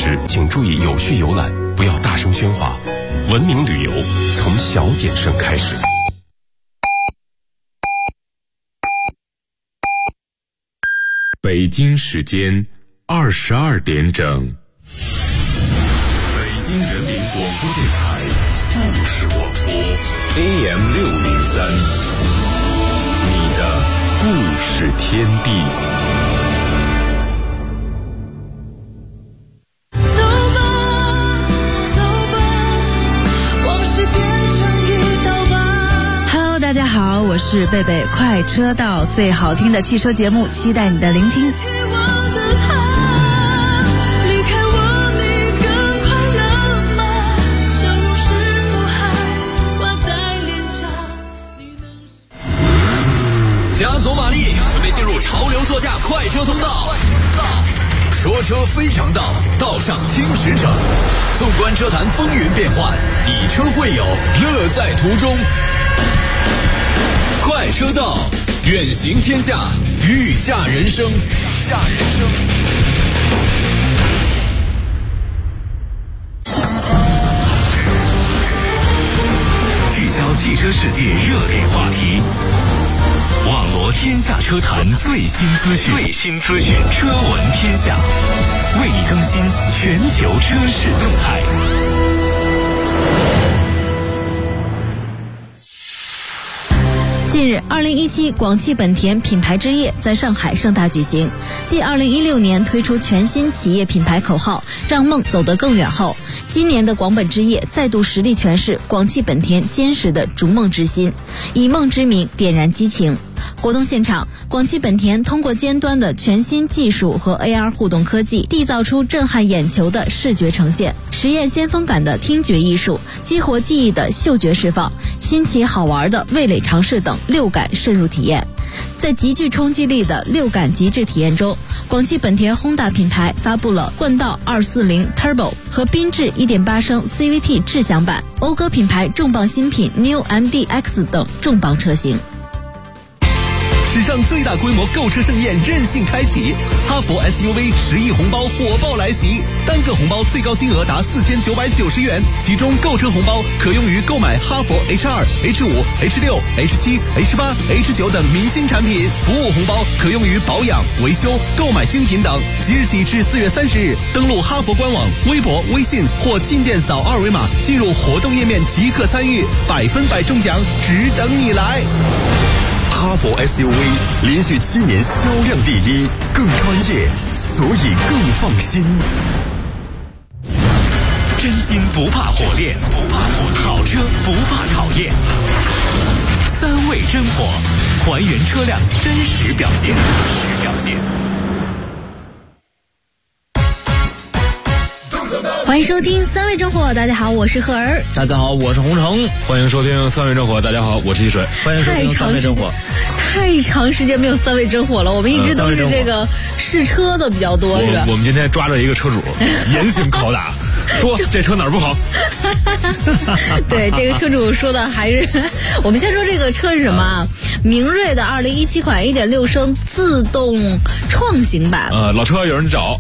时，请注意有序游览，不要大声喧哗。文明旅游从小点声开始。北京时间22点整。北京人民广播电台故事广播 AM603，你的故事天地。 大家好，我是贝贝，快车道最好听的汽车节目，期待你的聆听。 加足马力，准备进入潮流座驾快车通道。说车非常道，道上听驰骋。纵观车坛风云变幻，以车会友，乐在途中。快车道，远行天下，御驾人生。 聚焦汽车世界热点话题，网罗天下车坛最新资讯，车闻天下，为你更新全球车市动态。 近日，2017广汽本田品牌之夜在上海盛大举行。继2016年推出全新企业品牌口号“让梦走得更远”后，今年的广本之夜再度实力诠释广汽本田坚实的逐梦之心，以梦之名点燃激情。活动现场，广汽本田通过尖端的全新技术和 AR 互动科技，缔造出震撼眼球的视觉呈现，实验先锋感的听觉艺术，激活记忆的嗅觉释放，新奇好玩的味蕾尝试等六感渗入体验。在极具冲击力的六感极致体验中，广汽本田 Honda 品牌发布了冠道240 Turbo 和缤智 1.8 升 CVT 智享版，讴歌品牌重磅新品 New MDX 等重磅车型。 史上最大规模购车盛宴任性开启，哈弗 SUV 10亿红包火爆来袭，单个红包最高金额达4990元，其中购车红包可用于购买哈弗 H2、H5、H6、H7、H8、H9 等明星产品，服务红包可用于保养、维修、购买精品等。即日起至4月30日，登录哈弗官网、微博、微信或进店扫二维码，进入活动页面即可参与，100%中奖，只等你来。 哈弗 SUV 连续7年销量第一，更专业，所以更放心。 真金不怕火炼，好车不怕考验。3味真火，还原车辆真实表现。 欢迎收听3味真火，大家好，我是赫儿。 大家好，我是洪城。 欢迎收听3味真火，大家好，我是一水。 欢迎收听3味真火。 太长时间没有3味真火了，我们一直都是这个试车的比较多，是吧？ 我们今天抓着一个车主严刑拷打，说这车哪儿不好？ 对，这个车主说的还是我们先说这个车是什么啊？明锐的2017款1.6升自动创型版。 老车有人找。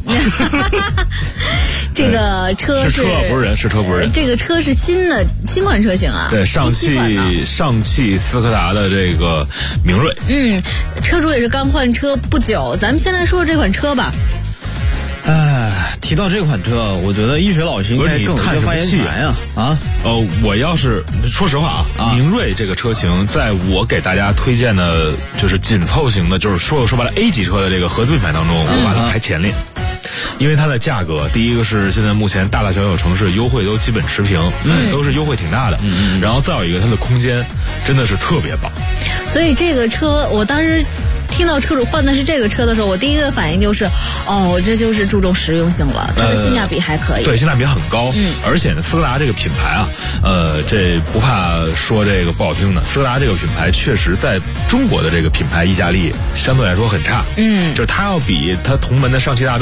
这个车是车不是人，是车不是人。 这个车是新款车型啊。 对，上汽斯柯达的这个明锐。 车主也是刚换车不久。咱们先来说说这款车吧。 提到这款车，我觉得一水老师应该更有一个发言权啊！ 我要是说实话明锐这个车型，在我给大家推荐的就是紧凑型的，就是说白了 A 级车的这个合资品牌当中，我把它排前列。因为它的价格，第一个是现在目前大小小城市优惠都基本持平，都是优惠挺大的。然后再有一个，它的空间真的是特别棒。 所以这个车，我当时听到车主换的是这个车的时候，我第一个反应就是，这就是注重实用性了，它的性价比还可以。 对，性价比很高。而且呢，斯柯达这个品牌啊，这不怕说这个不好听的，斯柯达这个品牌确实在中国的这个品牌溢价力相对来说很差。就是它要比它同门的上汽大众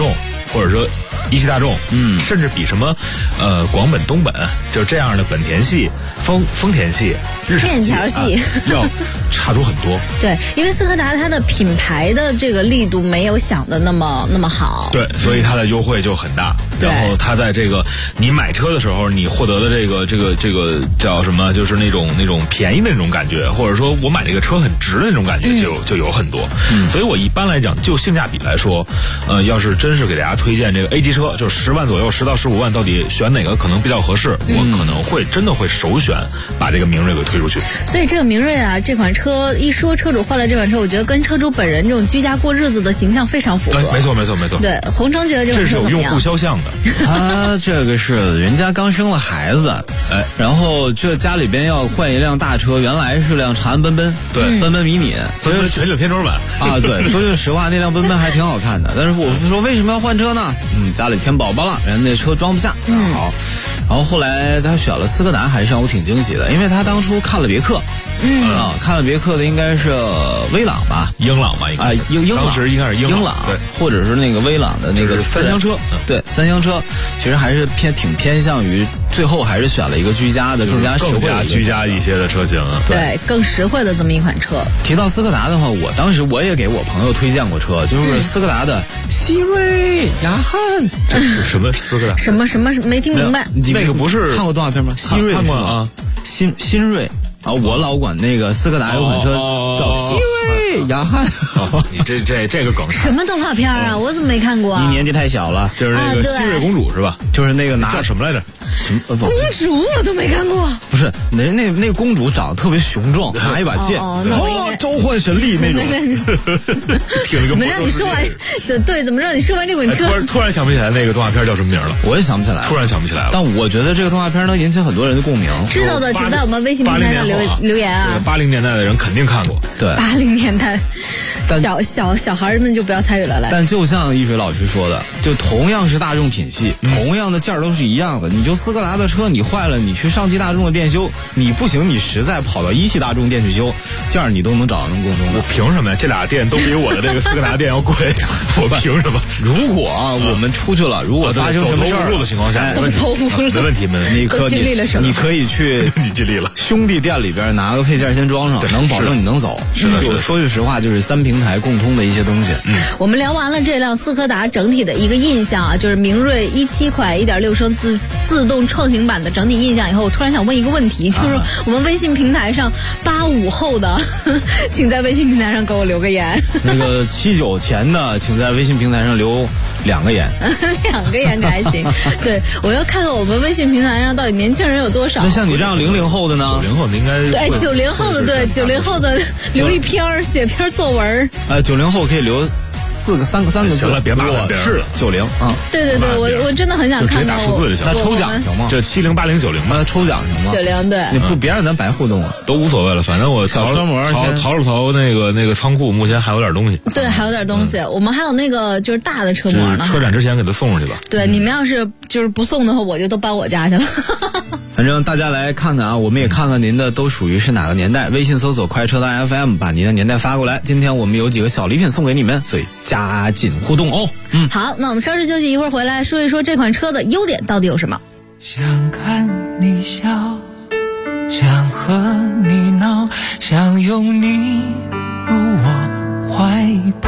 或者说一汽大众，甚至比什么广本、东本就这样的本田系、丰田系、日产面条系要差出很多。 对，因为斯柯达它的品牌的这个力度没有想的那么好。 对，所以它的优惠就很大。然后它在这个你买车的时候，你获得的这个叫什么，就是那种便宜的那种感觉，或者说我买这个车很值的那种感觉就有很多。所以我一般来讲，就性价比来说，要是真是给大家推荐这个 A 级车，就是10万左右，10到15万，到底选哪个可能比较合适？我可能会真的会首选把这个明锐给推出去。 所以这个明锐啊，这款车一说车主换了这款车，我觉得跟车主本人这种居家过日子的形象非常符合。 没错。 对，洪城觉得这款车怎么样？ 这是有用户肖像的。 他这个是人家刚生了孩子，然后这家里边要换一辆大车，原来是辆长安奔奔， 对， 奔奔迷你， 所以全景天窗版啊，对。说句实话，那辆奔奔还挺好看的，但是我说为什么要换车呢？家里添宝宝了，人家那车装不下，好。然后后来他选了斯柯达，还是让我挺惊喜的，因为他当初看了别克，看了别克的应该是威朗吧， 英朗吧， 英朗， 当时应该是英朗， 对，或者是那个威朗的那个三厢车， 对，三厢车，其实还是挺偏向于最后还是选了一个居家的，更加实惠的居家一些的车型， 对，更实惠的这么一款车。 提到斯柯达的话，我当时我也给我朋友推荐过车，就是斯柯达的希瑞雅汉， 这是什么斯柯达？ 什么没听明白？ 那个不是看过动画片吗？希瑞看过啊， 新锐啊，我老管那个斯柯达有款车叫希瑞雅汉。 你这个梗什么动画片啊？我怎么没看过啊？ 你年纪太小了， 就是那个希瑞公主是吧？ 就是那个叫什么来着？ 公主我都没看过。 不是，那个公主长得特别雄壮，拿一把剑，召唤神力那种。 怎么让你说完？对，怎么让你说完这款车？ 突然想不起来那个动画片叫什么名了， 我也想不起来， 突然想不起来了。 但我觉得这个动画片能引起很多人的共鸣。 知道的，请在我们微信平台上留言啊。 80年代的人肯定看过。 对 ，80年代，小孩们就不要参与了。来， 但就像一水老师说的，就同样是大众品系，同样的件儿都是一样的。你就斯柯达的车你坏了，你去上汽大众的店修，你不行，你实在跑到一汽大众店去修，件儿你都能找到能共通的。 我凭什么呀？这俩店都比我的这个斯柯达店要贵，我凭什么？ 如果我们出去了，如果发生什么事儿的情况下， 走投无路， 没问题。 都经历了什么？ 你可以去， 你经历了兄弟店里边拿个配件先装上，能保证你能走。 是的， 说句实话，就是3平台共通的一些东西。 我们聊完了这辆斯柯达整体的一个印象啊，就是明锐17款1.6升自动创型版的整体印象以后，我突然想问一个问题，就是我们微信平台上85后的，请在微信平台上给我留个言。 那个79前的，请在微信平台上留2个言。 2个言这还行。对，我要看看我们微信平台上到底年轻人有多少。 那像你这样00后的呢 ？90后的应该对90后的对90后的留一篇写篇作文。 90后可以留3个字。 行了，别骂了， 是90啊。 对，我真的很想看到我。 那抽奖行吗？ 这70、80、90吧。 那抽奖行吗 ？90对。 你不别让咱白互动啊， 都无所谓了，反正我小车模淘了淘那个仓库，目前还有点东西。 对，还有点东西。我们还有那个就是大的车模呢。 车展之前给他送出去吧。 对，你们要是就是不送的话，我就都搬我家去了。 反正大家来看看啊，我们也看看您的都属于是哪个年代。微信搜索快车道 FM， 把您的年代发过来。今天我们有几个小礼品送给你们，所以加紧互动哦。 好，那我们稍事休息，一会儿回来说一说这款车的优点到底有什么。 想看你笑，想和你闹，想拥你入我怀抱，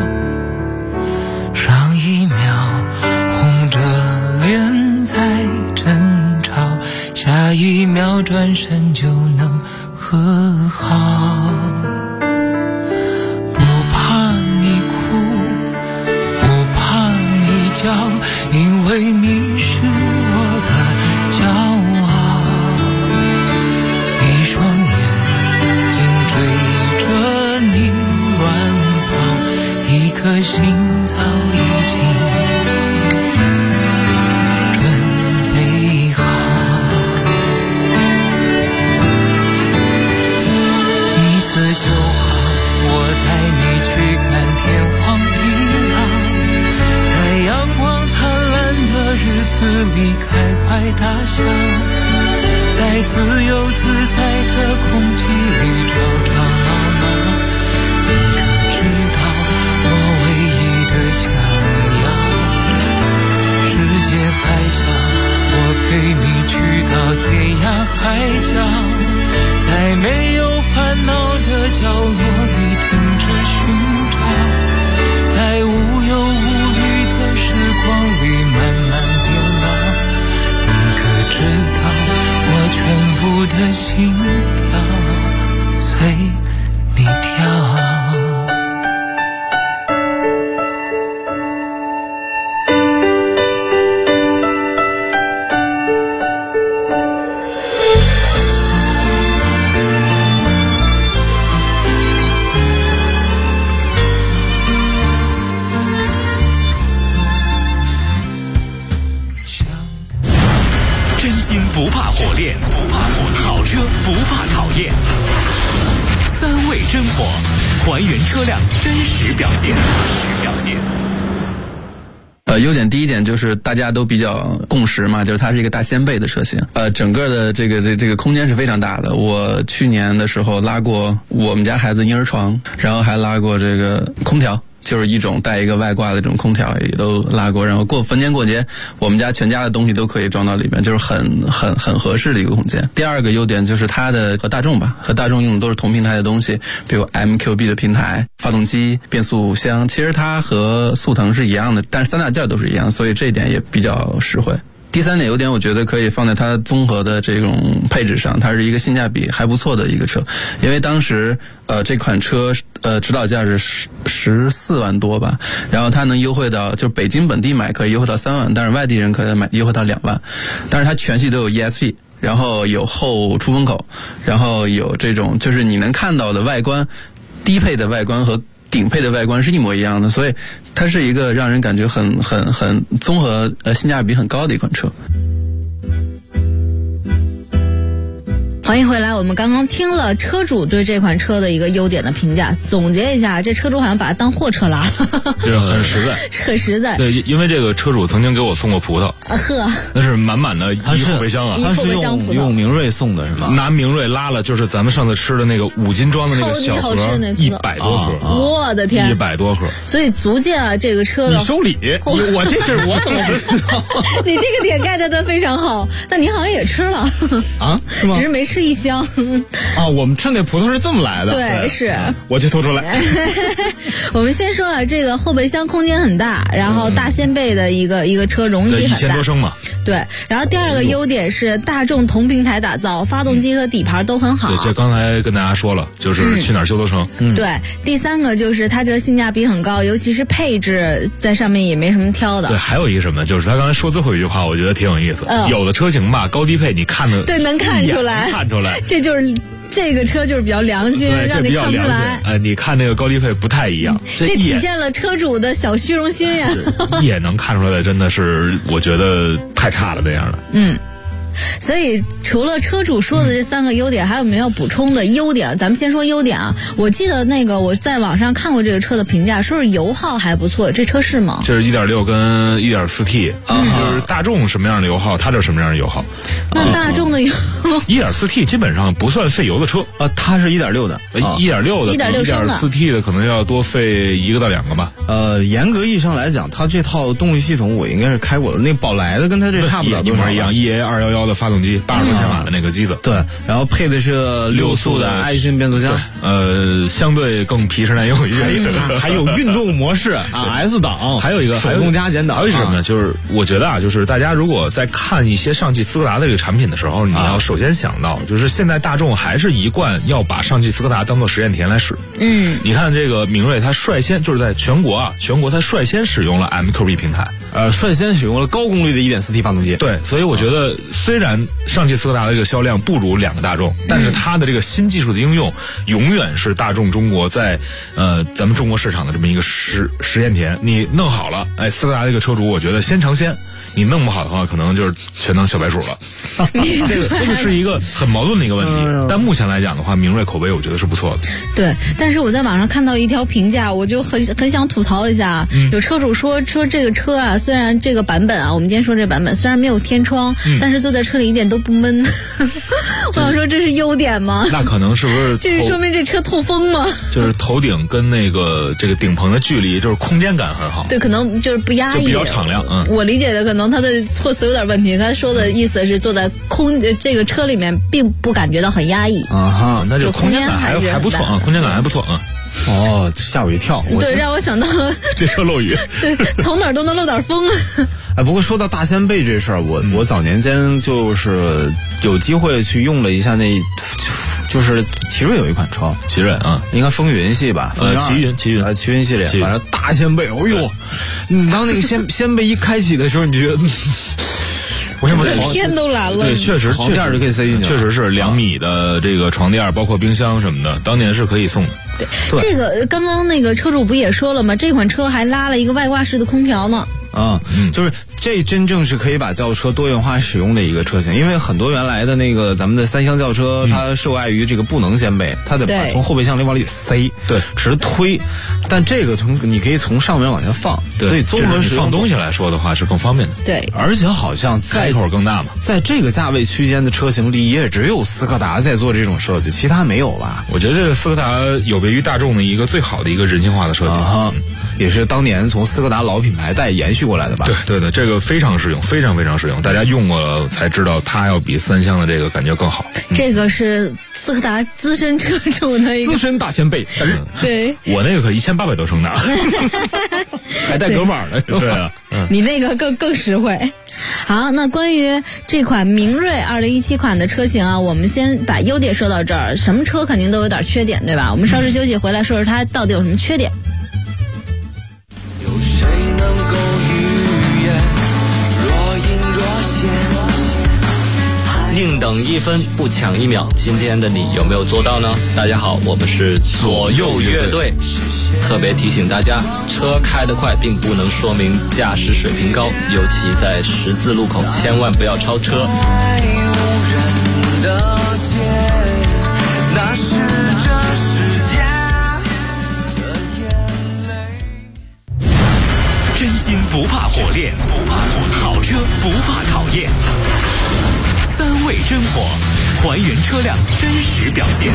上一秒红着脸在争吵，下一秒转身就能和好。不怕你哭，不怕你叫，因为你是我的骄傲。一双眼睛追着你乱跑，一颗心早已经准备好。一次就好，我带你去看天荒地老，在阳光灿烂的日子里开怀大笑，在自由自在的空气里吵吵闹闹。你可知道我唯一的想要， 金不怕火炼，好车不怕考验。3味真火，还原车辆真实表现。 优点第一点就是大家都比较共识嘛，就是它是一个大掀背的车型。整个的这个空间是非常大的。我去年的时候拉过我们家孩子婴儿床，然后还拉过这个空调。就是一种带一个外挂的这种空调也都拉过，然后逢年过节我们家全家的东西都可以装到里面，就是很合适的一个空间。第二个优点就是它的和大众用的都是同平台的东西，比如 MQB 的平台、发动机、变速箱，其实它和速腾是一样的，但是3大件都是一样，所以这一点也比较实惠。第3点优点我觉得可以放在它综合的这种配置上，它是一个性价比还不错的一个车。因为当时这款车指导价是14万多吧，然后它能优惠到，就北京本地买可以优惠到3万，但是外地人可以买优惠到2万。但是它全系都有 ESP， 然后有后出风口，然后有这种就是你能看到的外观，低配的外观和顶配的外观是一模一样的，所以它是一个让人感觉很综合性价比很高的一款车。 欢迎回来，我们刚刚听了车主对这款车的一个优点的评价，总结一下，这车主好像把它当货车拉， 这个很实在， 很实在。 对，因为这个车主曾经给我送过葡萄，那是满满的一后备箱啊， 他是用明锐送的是吗？ 拿明锐拉了，就是咱们上次吃的那个5斤装的那个小盒，100多盒， 我的天 ，100多盒， 所以足见啊这个车的。 你收礼，我这事我怎么不知道？ 你这个点 get 的非常好，但您好像也吃了啊？是吗？ 只是没吃一箱啊。我们吃那葡萄是这么来的， 对，是我就吐出来。 我们先说啊，这个后备箱空间很大，然后大掀背的一个车容积很大，1000 多升嘛。 对，然后第二个优点是大众同平台打造，发动机和底盘都很好。 对，这刚才跟大家说了，就是去哪儿修都成。 对，第3个就是它这个性价比很高，尤其是配置在上面也没什么挑的。 对，还有一个什么，就是他刚才说最后一句话，我觉得挺有意思。有的车型吧，高低配你看的对能看出来，这就是这个车就是比较良心，让你看不出来。 你看那个高低配不太一样， 这体现了车主的小虚荣心呀。 也能看出来，真的是我觉得太差了那样的。 所以除了车主说的这3个优点，还有没有补充的优点？咱们先说优点啊。我记得那个我在网上看过这个车的评价，说是油耗还不错，这车是吗？ 这是1.6跟 1.4T， 就是大众什么样的油耗，它就是什么样的油耗。 那大众的油 1.4T 基本上不算费油的车啊，它是1.6的 ，1.6的，1.4T 的可能要多费1个到2个吧。 严格意义上来讲，它这套动力系统我应该是开过的，那宝来的跟它这差不了一模一样，EA211的发动机，80多千瓦的那个机子， 对，然后配的是6速的爱信变速箱， 相对更皮实耐用一点， 还有运动模式啊 S 档， 还有一个手动加减档， 还有什么呢？就是我觉得啊，就是大家如果在看一些上汽斯柯达的这个产品的时候，你要首先想到，就是现在大众还是一贯要把上汽斯柯达当做实验田来使。你看这个明锐，它率先就是在全国它率先使用了 MQB 平台， 率先使用了高功率的 1.4T 发动机。 对，所以我觉得虽然上汽斯柯达的这个销量不如2个大众，但是它的这个新技术的应用永远是大众中国在咱们中国市场的这么一个实验田。你弄好了，斯柯达这个车主我觉得先尝鲜，你弄不好的话可能就是全当小白鼠了。这个是一个很矛盾的一个问题，但目前来讲的话，明锐口碑我觉得是不错的。 对，但是我在网上看到一条评价，我就很想吐槽一下。有车主说这个车啊，虽然这个版本啊，我们今天说这版本虽然没有天窗，但是坐在车里一点都不闷。我想说这是优点吗？ 那可能是不是这是说明这车透风吗？ 就是头顶跟这个顶棚的距离，就是空间感很好。 对，可能就是不压抑， 就比较敞亮。 我理解的可能他的措辞有点问题，他说的意思是坐在这个车里面并不感觉到很压抑那就空间感还不错啊，空间感还不错啊。 哦，吓我一跳。 对，让我想到了这车漏雨。 对，从哪儿都能漏点风。 不过说到大掀背这事儿，我早年间就是有机会去用了一下就是奇瑞有一款车， 奇瑞啊， 应该风云系吧？ 奇云系列，反正大掀背，哎呦，你当那个掀背一开启的时候，你觉得我天都蓝了。 对，确实床垫就可以塞进去， 确实是2米的这个床垫，包括冰箱什么的，当年是可以送的。 对，这个刚刚那个车主不也说了吗？这款车还拉了一个外挂式的空调呢。 就是这真正是可以把轿车多元化使用的一个车型，因为很多原来的那个咱们的三厢轿车，它受碍于这个不能掀背，它得把从后备箱里往里塞，对，直推。但这个你可以从上面往下放，所以综合使用放东西来说的话是更方便的。 对， 而且好像开口更大嘛， 在这个价位区间的车型里，也只有斯柯达在做这种设计，其他没有吧？ 我觉得这个斯柯达有别于大众的一个最好的一个人性化的设计， 也是当年从斯柯达老品牌带延续过来的吧？ 对的，这个非常实用，非常非常实用，大家用过了才知道它要比三厢的这个感觉更好。 这个是斯柯达资深车主的一个资深大掀背， 对， 我那个可1800多升的， 还带隔板的， 对啊， 你那个更实惠。好，那关于这款明锐2017款的车型啊，我们先把优点说到这儿。什么车肯定都有点缺点，对吧？我们稍事休息回来说说它到底有什么缺点。 有谁能够预言若隐若现？ 宁等1分不抢1秒，今天的你有没有做到呢？大家好，我们是左右乐队，特别提醒大家，车开得快并不能说明驾驶水平高，尤其在十字路口千万不要超车。 那是这世界的眼泪。 真金不怕火炼，好车不怕考验。3味真火，还原车辆真实表现。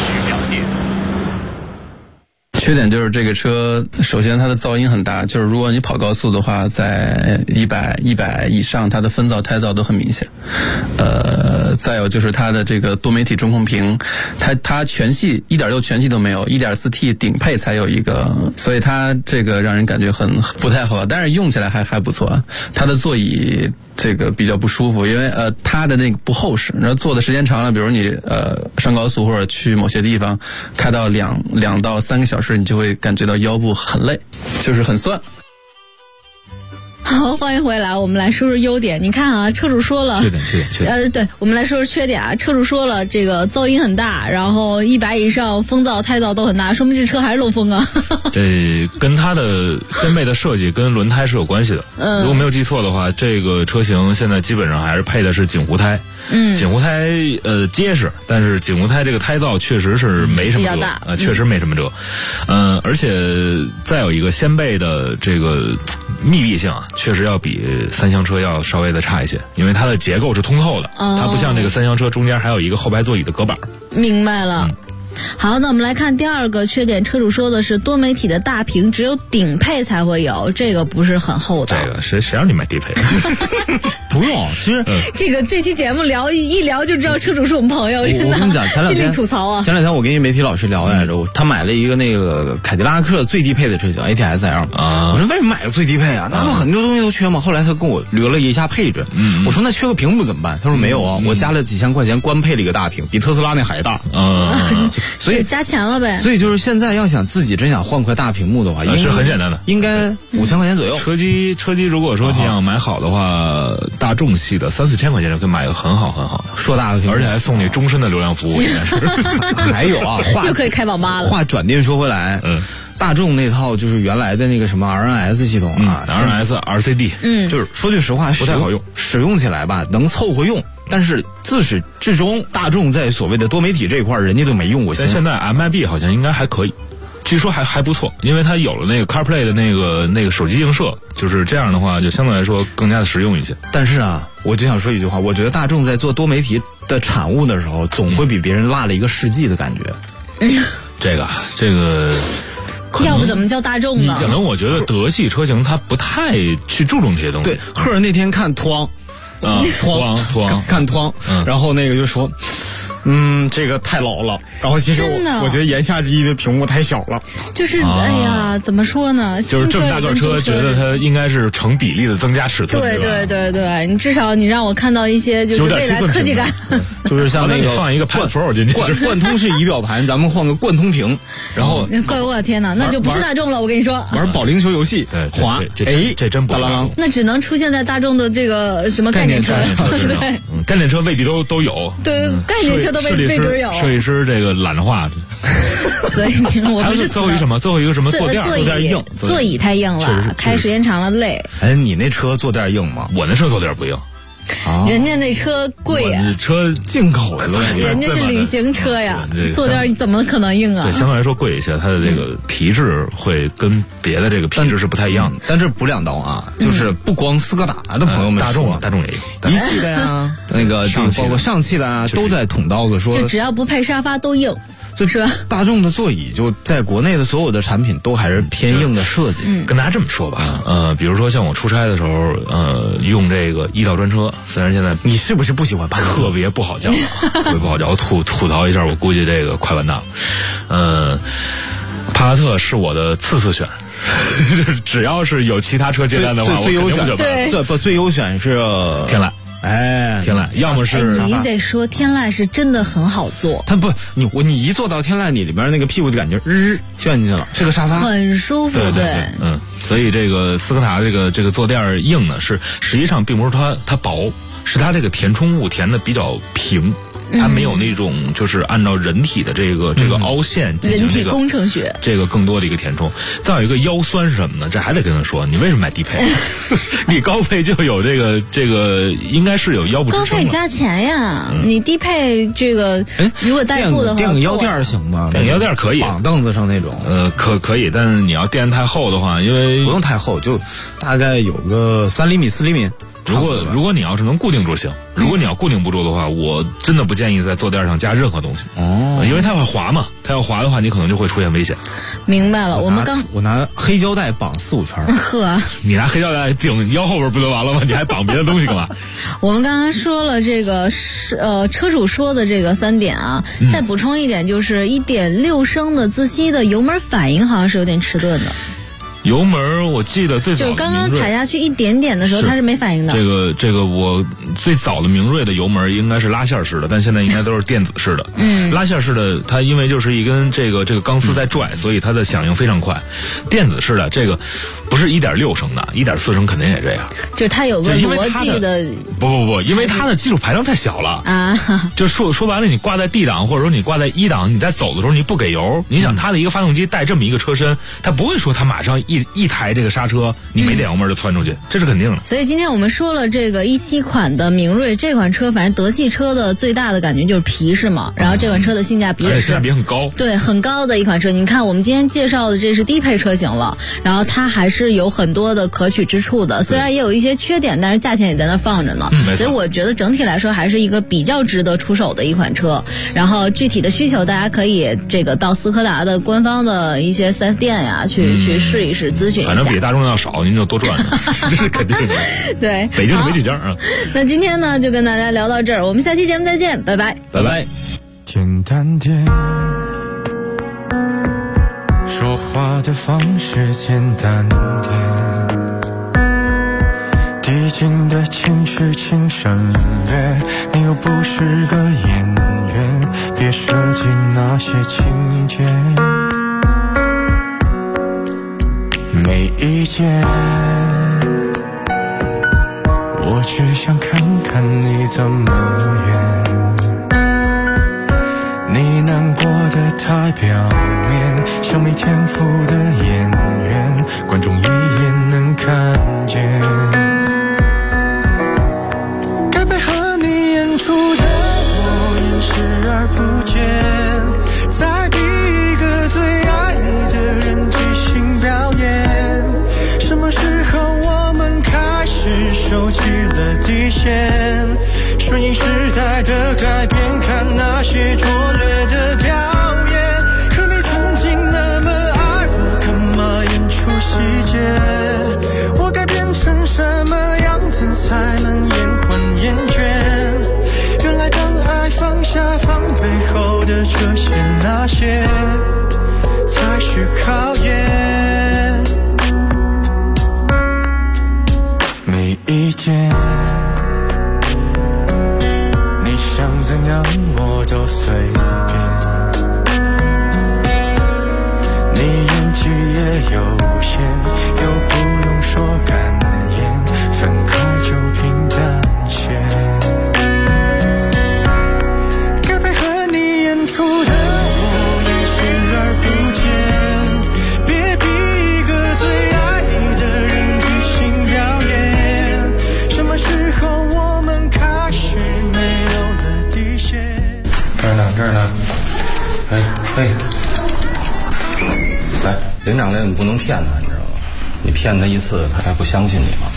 缺点就是这个车，首先它的噪音很大，就是如果你跑高速的话，在100以上，它的分噪、胎噪都很明显。再有就是它的这个多媒体中控屏，它全系1.6全系都没有，1.4T 顶配才有一个，所以它这个让人感觉很不太好，但是用起来还不错。它的座椅这个比较不舒服，因为它的那个不厚实，然后坐的时间长了，比如你上高速或者去某些地方开到2到3个小时，你就会感觉到腰部很累，就是很酸。 好，欢迎回来，我们来说说优点。你看啊，车主说了， 缺点。 对，我们来说说缺点啊。车主说了，这个噪音很大，然后100以上风噪、胎噪都很大，说明这车还是漏风啊。 这跟它的掀背的设计跟轮胎是有关系的。如果没有记错的话，这个车型现在基本上还是配的是锦湖胎。锦湖胎结实，但是锦湖胎这个胎噪确实是没什么辙，确实没什么辙。而且再有一个掀背的这个密闭性啊，确实要比三厢车要稍微的差一些，因为它的结构是通透的，它不像这个三厢车中间还有一个后排座椅的隔板。 明白了。好，那我们来看第二个缺点，车主说的是多媒体的大屏只有顶配才会有，这个不是很厚道。 这个谁让你买低配？ 不用，其实这期节目一聊就知道车主是我们朋友，真的。 我跟你讲，前两天吐槽啊。 前两天我跟一媒体老师聊来着，他买了一个那个凯迪拉克最低配的车型 ATS-L。我说为什么买个最低配啊？那不很多东西都缺吗？后来他跟我捋了一下配置，我说那缺个屏幕怎么办？他说没有啊，我加了几千块钱官配了一个大屏，比特斯拉那还大。所以加钱了呗。 所以就是现在要想自己真想换块大屏幕的话， 是很简单的， 应该5000块钱左右。 车机如果说你想买好的话，大众系的3-4千块钱就可以买一个很好的硕大的屏幕， 而且还送你终身的流量服务，应该是。 还有啊， 又可以开网吧了。 话转念说回来，大众那套就是原来的那个什么 RNS 系统啊 ，RNS RCD， 就是说句实话不太好用， 使用起来吧能凑合用。但是自始至终，大众在所谓的多媒体这一块，人家都没用过心。 现在 MIB 好像应该还可以，据说还不错，因为它有了那个 CarPlay 的那个手机映射，就是这样的话，就相对来说更加的实用一些。 但是啊，我就想说一句话，我觉得大众在做多媒体的产物的时候，总会比别人落了一个世纪的感觉。 这个。 要不怎么叫大众呢？ 可能我觉得德系车型它不太去注重这些东西。 对，赫尔那天看tweang，看tweang，然后那个就说，这个太老了。然后其实我觉得言下之意的屏幕太小了。 就是哎呀，怎么说呢？ 就是这么大个车，觉得它应该是成比例的增加尺寸。 对，你至少你让我看到一些就是未来科技感。 就是像那个放一个 Pad Pro 进去， 贯通式仪表盘，咱们换个贯通屏，然后我的天哪，那就不是大众了，我跟你说。 玩保龄球游戏，滑， 这真不是。 那只能出现在大众的这个什么概念车上，对， 概念车未必都有。 对，概念车都没准有。 设计师这个懒得画。 所以我不是最后一个什么？最后一个什么坐垫硬， 座椅太硬了，开时间长了累。 哎，你那车坐垫硬吗？ 我那车坐垫不硬。 人家那车贵呀， 车进口的， 人家是旅行车呀，坐垫怎么可能硬啊？ 对，相对来说贵一些，它的这个皮质会跟别的这个皮质是不太一样的。 但这补两刀啊，就是不光斯柯达的朋友们说， 大众也有， 一汽的呀，那个包括上汽的啊，都在捅刀子说， 就只要不配沙发都硬。 是吧？大众的座椅就在国内的所有的产品都还是偏硬的设计。 跟大家这么说吧，比如说像我出差的时候，用这个1道专车，虽然现在你是不是不喜欢特别不好叫，特别不好叫，我吐槽一下，我估计这个快完蛋了。帕萨特是我的次选。只要是有其他车接单的话， 最优选最优选是天籁。天籁，要么是你得说天籁是真的很好坐。 它不，你一坐到天籁，你里边那个屁股就感觉旋进去了，是个沙发， 很舒服。 对，所以这个斯柯达这个坐垫硬呢，是实际上并不是它薄，是它这个填充物填的比较平。它没有那种就是按照人体的这个凹陷进行人体工程学这个更多的一个填充。再有一个腰酸是什么呢？这还得跟他说，你为什么买低配？你高配就有这个应该是有腰部支撑。 高配加钱呀，你低配这个如果代步的话， 垫个腰垫行吗？ 垫腰垫可以， 绑凳子上那种， 可以，但是你要垫太厚的话，因为不用太厚，就大概有个3厘米4厘米。 如果你要是能固定住行，如果你要固定不住的话，我真的不建议在坐垫上加任何东西因为它会滑嘛，它要滑的话，你可能就会出现危险。 明白了， 我拿黑胶带绑4、5圈。 呵， 你拿黑胶带顶腰后边不就完了吗？你还绑别的东西干嘛？ 我们刚刚说了这个车主说的这个3点啊，再补充一点，就是1.6升的自吸的油门反应好像是有点迟钝的。 油门我记得最早就刚刚踩下去一点点的时候，它是没反应的。 这个我最早的明锐的油门应该是拉线式的，但现在应该都是电子式的。拉线式的它因为就是一根这个钢丝在拽，所以它的响应非常快。电子式的这个不是1.6升的，1.4升肯定也这样。 就它有个逻辑的。 不，因为它的基础排量太小了啊。 就说白了，你挂在 D 档或者说你挂在1档，你在走的时候你不给油，你想它的一个发动机带这么一个车身，它不会说它马上一台这个刹车你没点油门就窜出去，这是肯定的。 所以今天我们说了这个17款的明锐这款车，反正德系车的最大的感觉就是皮实嘛，然后这款车的性价比也是性价比很高， 对，很高的一款车。你看我们今天介绍的这是低配车型了，然后它还是有很多的可取之处的，虽然也有一些缺点，但是价钱也在那放着呢。所以我觉得整体来说还是一个比较值得出手的一款车。然后具体的需求大家可以这个到斯柯达的官方的一些4S店呀去试一试咨询一下。 反正比大众要少，您就多赚着，这是肯定的。 对， 北京没几家啊。 那今天呢，就跟大家聊到这儿，我们下期节目再见，拜拜， 拜拜。 简单点，说话的方式简单点，递进的情绪请省略，你又不是个演员，别设计那些情节。没意见，我只想看看你怎么演。你难过的太表面，像没天赋的演员，观众一眼能看见。该配合你演出的我演视而不见，再逼一个最爱你的人即兴表演。什么时候我们开始收起了底线，顺应时代的改变，看那些拙劣的表演。可你曾经那么爱我，干嘛演出细节？我该变成什么样子才能延缓厌倦？原来当爱放下防备后的这些那些才是考验。没意见，你想怎样我都随便，你演技也有限，又不用说感言，分开就平淡些。该配合哎，来，连长你不能骗他，你知道吗？你骗他一次，他还不相信你吗？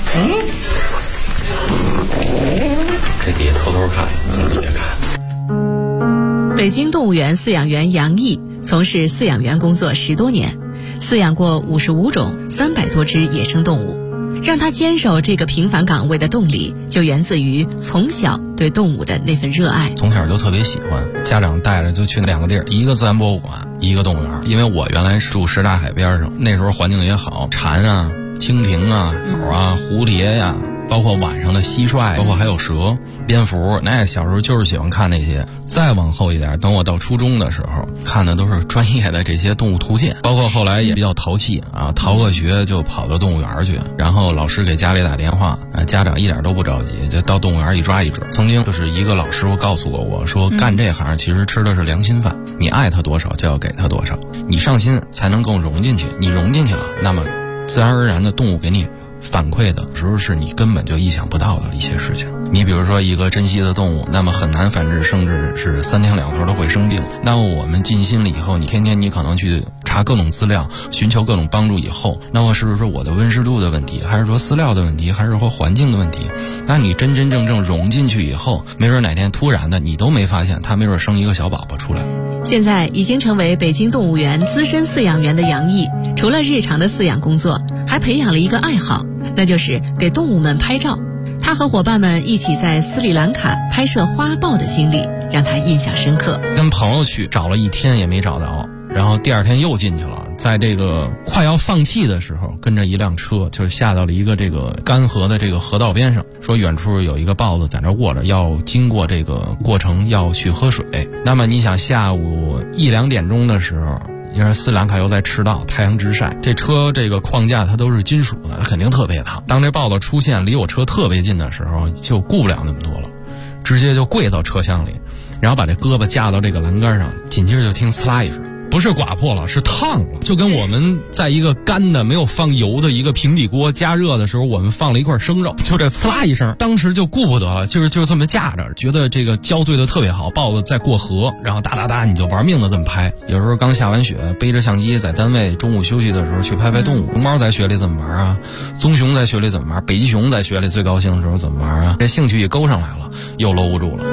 这底下偷偷看，从底下看。 北京动物园饲养员杨毅从事饲养员工作10多年，饲养过55种300多只野生动物。让他坚守这个平凡岗位的动力，就源自于从小对动物的那份热爱。 从小就特别喜欢，家长带着就去2个地儿，一个自然博物馆，一个动物园。因为我原来住什刹海边上，那时候环境也好，蝉啊、蜻蜓啊、鸟啊、蝴蝶呀、包括晚上的蟋蟀，包括还有蛇、蝙蝠，那小时候就是喜欢看那些。再往后一点，等我到初中的时候，看的都是专业的这些动物图鉴，包括后来也比较淘气啊，逃个学就跑到动物园去，然后老师给家里打电话，家长一点都不着急，就到动物园一抓一准。曾经就是一个老师傅告诉过我说，干这行其实吃的是良心饭，你爱他多少就要给他多少，你上心才能更融进去，你融进去了，那么自然而然的动物给你反馈的时候是你根本就意想不到的一些事情。你比如说一个珍稀的动物，那么很难繁殖，甚至是3天2头都会生病。那么我们尽心了以后，你天天你可能去查各种资料，寻求各种帮助以后，那么是不是我的温湿度的问题，还是说饲料的问题，还是说环境的问题？那你真真正正融进去以后，没准哪天突然的你都没发现，它没准生一个小宝宝出来。 现在已经成为北京动物园资深饲养员的杨毅，除了日常的饲养工作，还培养了一个爱好，那就是给动物们拍照。他和伙伴们一起在斯里兰卡拍摄花豹的经历让他印象深刻。 跟朋友去找了1天也没找到，然后第2天又进去了，在这个快要放弃的时候，跟着一辆车就是下到了一个这个干涸的这个河道边上，说远处有一个豹子在那卧着，要经过这个过程要去喝水。那么你想下午1、2点钟的时候，因为斯里兰卡又在赤道，太阳直晒，这车这个框架它都是金属的，它肯定特别烫。当这豹子出现离我车特别近的时候，就顾不了那么多了，直接就跪到车厢里，然后把这胳膊架到这个栏杆上，紧接着就听呲啦一声，不是刮破了，是烫了，就跟我们在一个干的没有放油的一个平底锅加热的时候，我们放了一块生肉，就这呲啦一声，当时就顾不得了，就是这么架着，觉得这个胶对的特别好，豹子在过河，然后哒哒哒你就玩命的这么拍。有时候刚下完雪，背着相机在单位中午休息的时候去拍拍动物，熊猫在雪里怎么玩啊，棕熊在雪里怎么玩，北极熊在雪里最高兴的时候怎么玩啊，这兴趣一勾上来了，又搂不住了。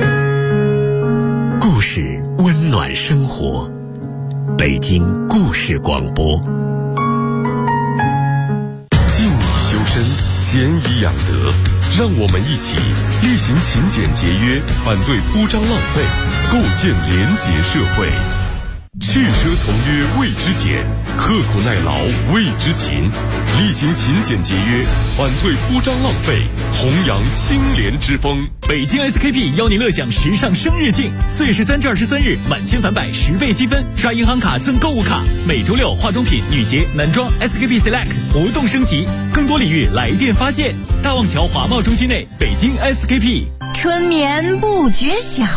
故事温暖生活，北京故事广播。 静以修身，俭以养德，让我们一起厉行勤俭节约，反对铺张浪费，构建廉洁社会。去奢从约谓之俭，刻苦耐劳谓之勤，厉行勤俭节约，反对铺张浪费，弘扬清廉之风。 北京 SKP 邀您乐享时尚生日庆，4月13至23日，满千返百10倍积分，刷银行卡赠购物卡。每周6化妆品、女鞋、男装 SKP Select 活动升级，更多礼遇来电发现。大望桥华贸中心内，北京 SKP。 春眠不觉晓。